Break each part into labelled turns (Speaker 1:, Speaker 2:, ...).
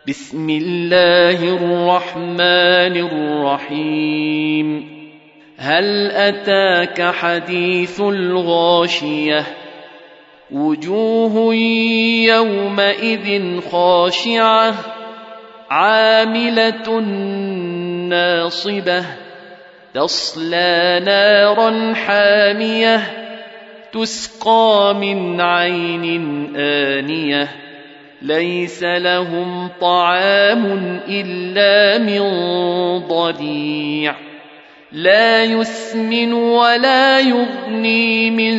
Speaker 1: بسم الله الرحمن الرحيم. هل أتاك حديث الغاشية؟ وجوه يومئذ خاشعة عاملة ناصبة تصلى نارا حامية تسقى من عين آنية ليس لهم طعام إلا من ضريع لا يسمن ولا يغني من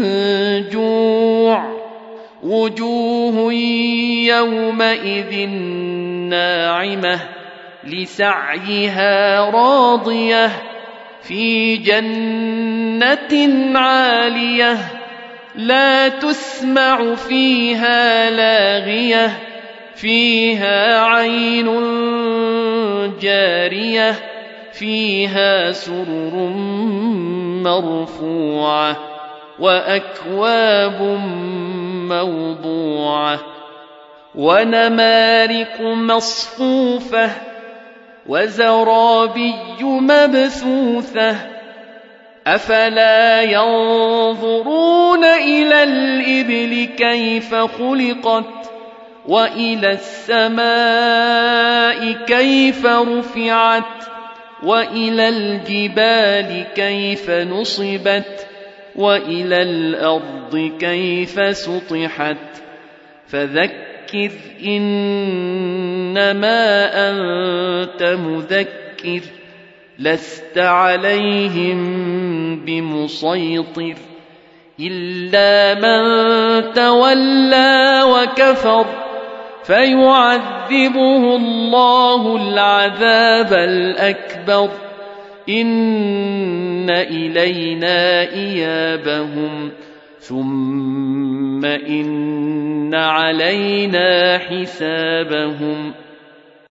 Speaker 1: جوع وجوه يومئذ ناعمة لسعيها راضية في جنة عالية لا تسمع فيها لاغية فيها عين جارية فيها سرر مرفوعة وأكواب موضوعة ونمارق مصفوفة وزرابي مبثوثة أفلا ينظرون إلى الإبل كيف خلقت وإلى السماء كيف رفعت وإلى الجبال كيف نصبت وإلى الأرض كيف سطحت فذكر إنما أنت مذكر لست عليهم بمسيطر إلا من تولى وكفر فيعذبه الله العذاب الأكبر إن إلينا إيابهم ثم إن علينا حسابهم